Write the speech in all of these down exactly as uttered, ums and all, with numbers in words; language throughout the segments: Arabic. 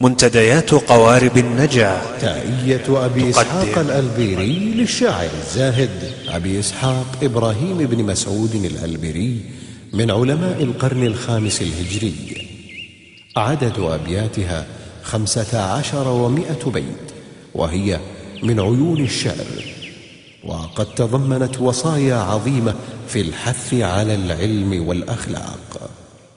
منتديات قوارب النجاة تائية أبي إسحاق الألبيري للشاعر الزاهد أبي إسحاق إبراهيم بن مسعود الألبيري من علماء القرن الخامس الهجري. عدد أبياتها خمسة عشر ومائة بيت، وهي من عيون الشعر، وقد تضمنت وصايا عظيمة في الحث على العلم والأخلاق.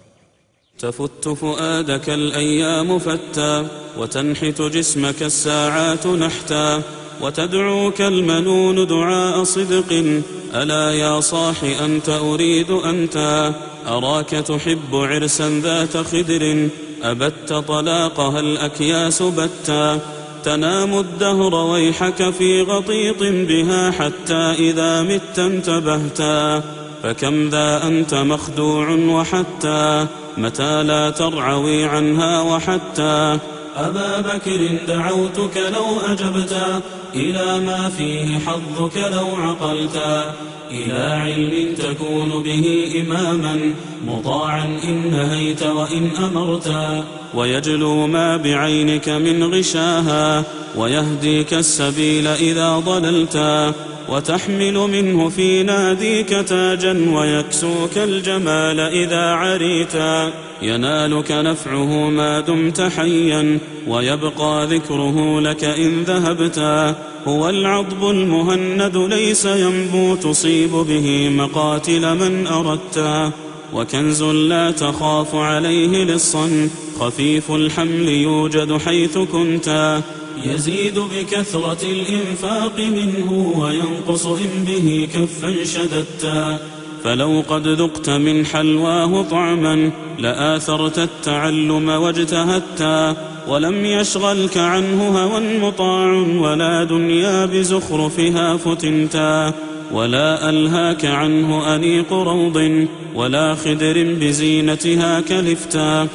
تفت فؤادك الأيام فتى، وتنحت جسمك الساعات نحتا، وتدعوك المنون دعاء صدق، ألا يا صاح أنت أريد أنت. أراك تحب عرسا ذات خدر، أبت طلاقها الأكياس بتا. تنام الدهر ويحك في غطيط بها، حتى إذا مت انتبهتا. فكم ذا أنت مخدوع وحتى، متى لا ترعوي عنها وحتى. أبا بكر دعوتك لو أجبتا، إلى ما فيه حظك لو عقلتا. إلى علم تكون به إماما، مطاعا إن نهيت وإن أمرتا. ويجلو ما بعينك من غشاها، ويهديك السبيل إذا ضللتا. وتحمل منه في ناديك تاجا، ويكسوك الجمال إذا عريتا. ينالك نفعه ما دمت حيا، ويبقى ذكره لك إن ذهبتا. هو العضب المهند ليس ينبو، تصيب به مقاتل من أردتا. وكنز لا تخاف عليه لصا، خفيف الحمل يوجد حيث كنتا. يزيد بكثرة الإنفاق منه، وينقص إن به كفا شددتا. فلو قد ذقت من حلواه طعما، لآثرت التعلم واجتهدتا. ولم يشغلك عنه هوى مطاع، ولا دنيا بزخرفها فتنتا. ولا ألهاك عنه أنيق روض، ولا خدر بزينتها كلفتا.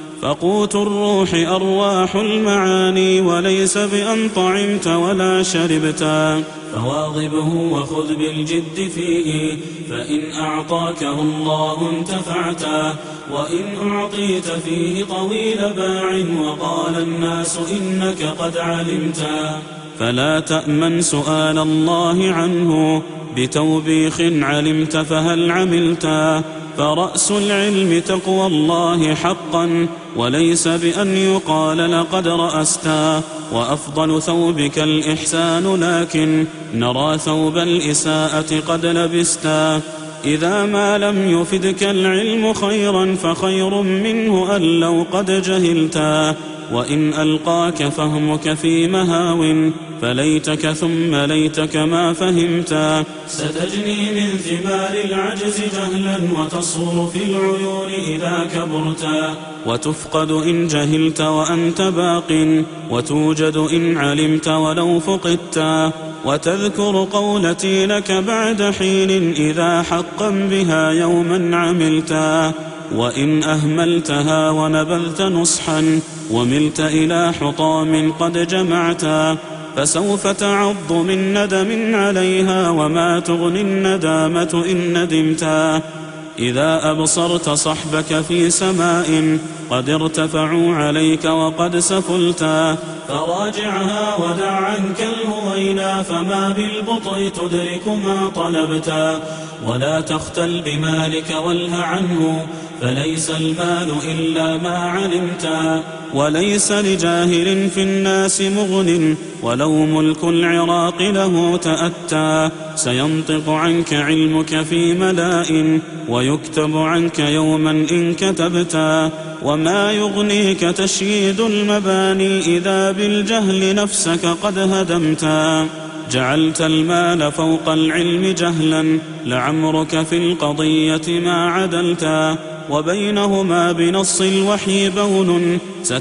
فقوت الروح أرواح المعاني، وليس بأن طعمت ولا شربتا. فواظبه وخذ بالجد فيه، فإن أعطاكه الله انتفعتا. وإن أعطيت فيه طويل باع، وقال الناس إنك قد علمتا. فلا تأمن سؤال الله عنه، بتوبيخ علمت فهل عملتا. فرأس العلم تقوى الله حقا، وليس بأن يقال لقد رأستا. وأفضل ثوبك الإحسان، لكن نرى ثوب الإساءة قد لبستا. إذا ما لم يفدك العلم خيرا، فخير منه أن لو قد جهلتا. وإن ألقاك فهمك في مهاو، فليتك ثم ليتك ما فهمتا. ستجني من ثمار العجز جهلا، وتصور في العيون إذا كبرتا. وتفقد إن جهلت وأنت باق، وتوجد إن علمت ولو فقدتا. وتذكر قولتي لك بعد حين، إذا حقا بها يوما عملتا. وإن أهملتها ونبذت نصحا، وملت إلى حطام قد جمعتا. فسوف تعض من ندم عليها، وما تغني الندامة إن ندمتا. إذا أبصرت صحبك في سماء، قد ارتفعوا عليك وقد سفلتا. فراجعها ودع عنك الهوينا، فما بالبطء تدرك ما طلبتا. ولا تختل بمالك واله عنه، فليس المال إلا ما علمتا. وليس لجاهل في الناس مغن، ولو ملك العراق له تأتى. سينطق عنك علمك في ملاء، ويكتب عنك يوما إن كتبتا. وما يغنيك تشييد المباني، إذا بالجهل نفسك قد هدمتا. جعلت المال فوق العلم جهلا، لعمرك في القضية ما عدلتا. وبينهما بنص الوحي بون،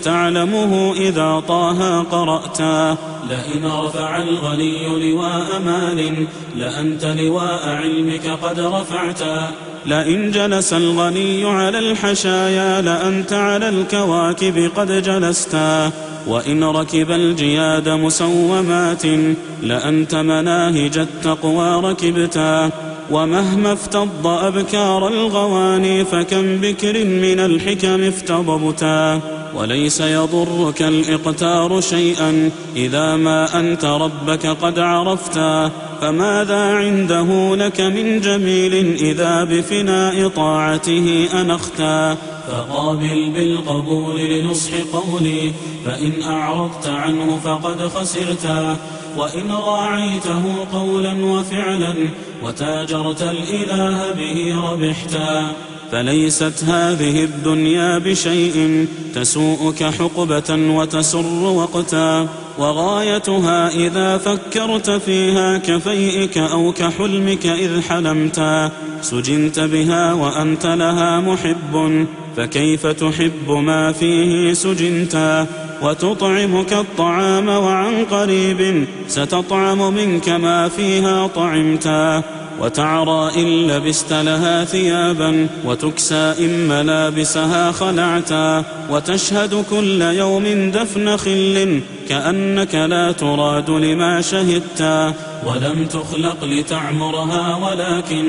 ستعلمه إذا طه قرأتا. لئن رفع الغني لواء مال، لأنت لواء علمك قد رفعتا. لئن جلس الغني على الحشايا، لأنت على الكواكب قد جلستا. وإن ركب الجياد مسومات، لأنت مناهج التقوى ركبتا. ومهما افتض أبكار الغواني، فكم بكر من الحكم افتضبتا. وليس يضرك الإقتار شيئا إذا ما أنت ربك قد عرفتا. فماذا عنده لك من جميل إذا بفناء طاعته أنختا. فقابل بالقبول لنصح قولي، فإن أعرضت عنه فقد خسرتا. وإن راعيته قولا وفعلا وتاجرت الإله به ربحتا. فليست هذه الدنيا بشيء تسوءك حقبة وتسر وقتا. وغايتها إذا فكرت فيها كفيئك أو كحلمك إذ حلمتا. سجنت بها وأنت لها محب، فكيف تحب ما فيه سجنتا. وتطعمك الطعام وعن قريب ستطعم منك ما فيها طعمتا. وتعرى إن لبست لها ثيابا، وتكسى إن ملابسها خلعتا. وتشهد كل يوم دفن خل، كأنك لا تراد لما شهدتا. ولم تخلق لتعمرها ولكن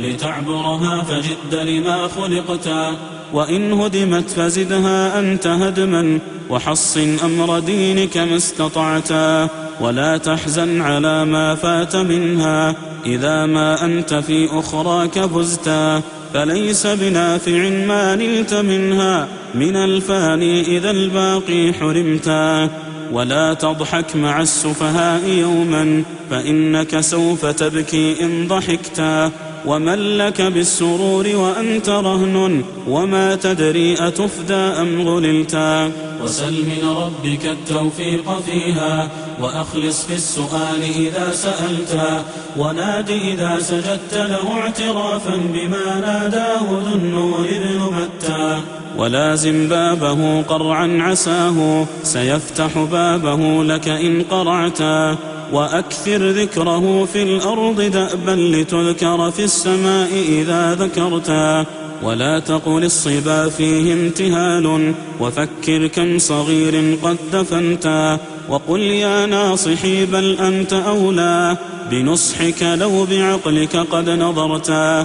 لتعبرها، فجد لما خلقتا. وإن هدمت فزدها أنت هدما، وحصن أمر دينك ما استطعتا. ولا تحزن على ما فات منها إذا ما أنت في أخراك فزتا. فليس بنافع ما نلت منها من الفاني إذا الباقي حرمتا. ولا تضحك مع السفهاء يوما، فإنك سوف تبكي إن ضحكتا. ومن لك بالسرور وأنت رهن، وما تدري أتفدى أم غللتا. وسل من ربك التوفيق فيها، وأخلص في السؤال إذا سألتا. وناد إذا سجدت له اعترافا بما ناداه ذو النور ابن متى. ولازم بابه قرعا عساه سيفتح بابه لك إن قرعتا. وأكثر ذكره في الأرض دأبا لتذكر في السماء إذا ذكرتا. ولا تقل الصبا فيه امتهال، وفكر كم صغير قد دفنتا. وقل يا ناصحي بل أنت أولى بنصحك لو بعقلك قد نظرتا.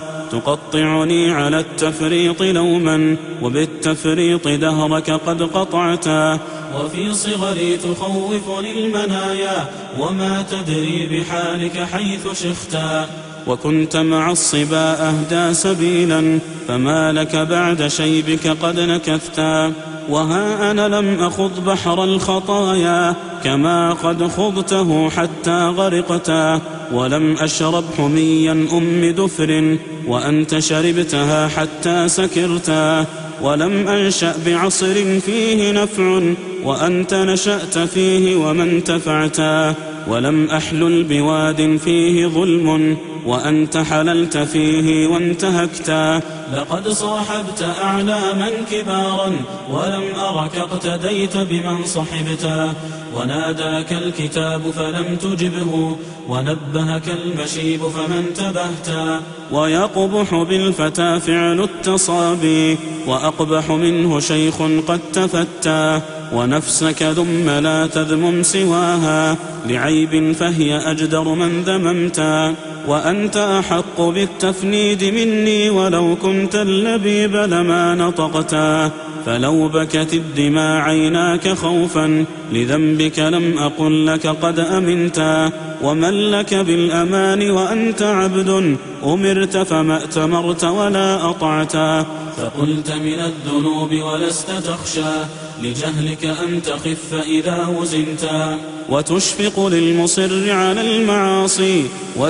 تقطعني على التفريط لوما، وبالتفريط دهرك قد قطعتا. وفي صغري تخوفني المنايا، وما تدري بحالك حيث شختا. وكنت مع الصبا أهدى سبيلا، فما لك بعد شيبك قد نكثتا. وها أنا لم أخض بحر الخطايا كما قد خضته حتى غرقتا. ولم أشرب حميا أم دفر وأنت شربتها حتى سكرتا. ولم أنشأ بعصر فيه نفع وأنت نشأت فيه وما انتفعتا. ولم أحلل بواد فيه ظلم وأنت حللت فيه وانتهكتا. لقد صاحبت أعلاما كبارا ولم أرك اقتديت بمن صحبتا. وناداك الكتاب فلم تجبه ونبهك المشيب فمن تبهتا. ويقبح بالفتى فعل التصابي وأقبح منه شيخ قد تفتى. ونفسك ذم لا تذمم سواها لعيب فهي أجدر من ذممتا. وأنت أحق بالتفنيد مني ولو كنت اللبيب لما نطقتا. فلو بكت الدماء عيناك خوفا لذنبك لم أقل لك قد أمنتا. ومن لك بالأمان وأنت عبد أمرت فما ائتمرت ولا أطعتا. فقلت من الذنوب ولست تخشى لجهلك أن تخف إذا وزنتا. وتشفق للمصر على المعاصي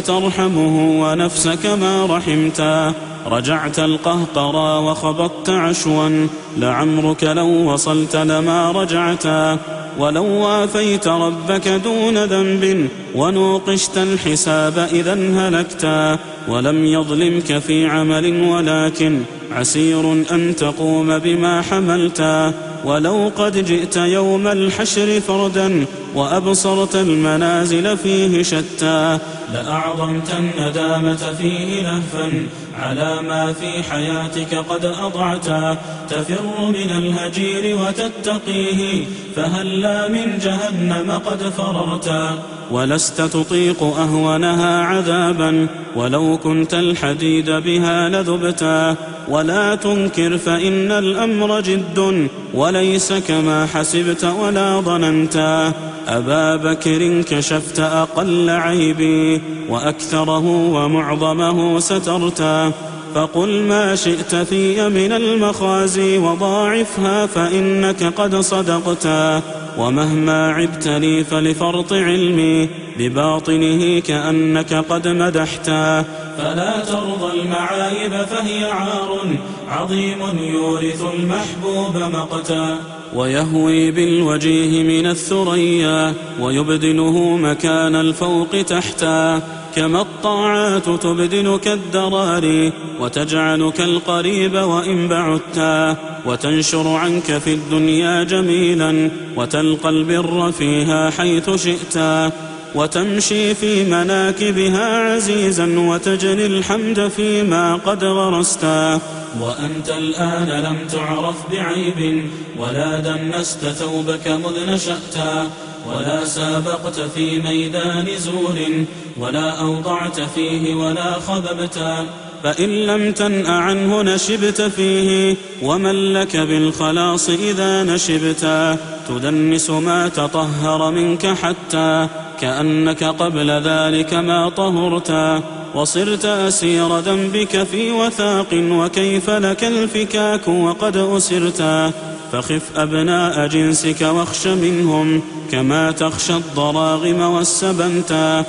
وترحمه ونفسك ما رحمتا. رجعت القهقرى وخبطت عشوا لعمرك لو وصلت لما رجعتا. ولو وافيت ربك دون ذنب ونوقشت الحساب إذا هلكتا. ولم يظلمك في عمل ولكن عسير أن تقوم بما حملتا. ولو قد جئت يوم الحشر فردا وأبصرت المنازل فيه شتى لأعظمت الندامة فيه لهفا على ما في حياتك قد أضعتا، تفر من الهجير وتتقيه، فهلا من جهنم قد فررتا. ولست تطيق أهونها عذابا، ولو كنت الحديد بها لذبتا. ولا تنكر فإن الأمر جد، وليس كما حسبت ولا ظننتا. أبا بكر كشفت أقل عيبي، وأكثره ومعظمه سترتا. فقل ما شئت في من المخازي، وضاعفها فإنك قد صدقتا. ومهما عبت لي فلفرط علمي، بباطنه كأنك قد مدحتا. فلا ترضى المعايب فهي عار، عظيم يورث المحبوب مقتا. ويهوي بالوجيه من الثريا، ويبدله مكان الفوق تحتا. كما الطاعات تبدلك الدراري، وتجعلك القريب وإن بعدتا. وتنشر عنك في الدنيا جميلا، وتلقى البر فيها حيث شئتا. وتمشي في مناكبها عزيزا، وتجني الحمد فيما قد غرستا. وأنت الآن لم تعرف بعيب، ولا دنست ثوبك مذ نشأتا. ولا سابقت في ميدان زور، ولا أوضعت فيه ولا خببتا. فإن لم تنأ عنه نشبت فيه، ومن لك بالخلاص إذا نشبتا. تدنس ما تطهر منك حتى، كأنك قبل ذلك ما طهرتا. وصرت أسير ذنبك في وثاق، وكيف لك الفكاك وقد أسرتا. فخف أبناء جنسك واخش منهم، كما تخشى الضراغم والسبنتا.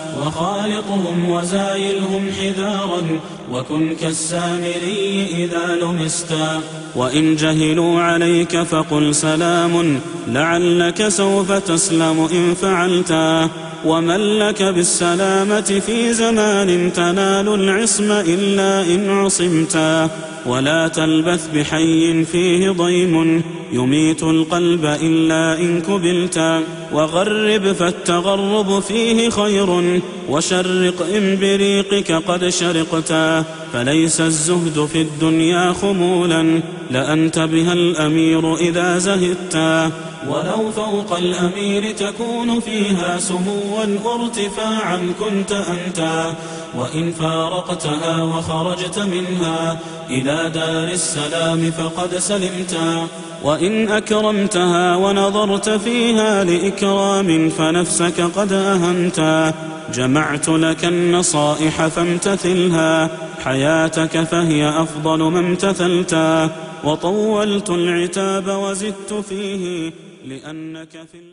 وخالطهم وزايلهم حذارا، وكن كالسامري إذا لمستا. وإن جهلوا عليك فقل سلام، لعلك سوف تسلم إن فعلتا. ومن لك بالسلامة في زمان، تنال العصم إلا إن عصمتا. ولا تلبث بحي فيه ضيم، يميت القلب إلا إن كبلتا. وغرب فالتغرب فيه خير، وشرق إن بريقك قد شرقتا. فليس الزهد في الدنيا خمولا، لأنت بها الأمير إذا زهدتا. ولو فوق الأمير تكون فيها سموا وارتفاعا كنت أنتا. وإن فارقتها وخرجت منها إلى دار السلام فقد سلمتا. وإن أكرمتها ونظرت فيها لإكرام، فنفسك قد أهنتا. جمعت لك النصائح فامتثلها، حياتك فهي أفضل ما امتثلتا. وطولت العتاب وزدت فيه، لأنك في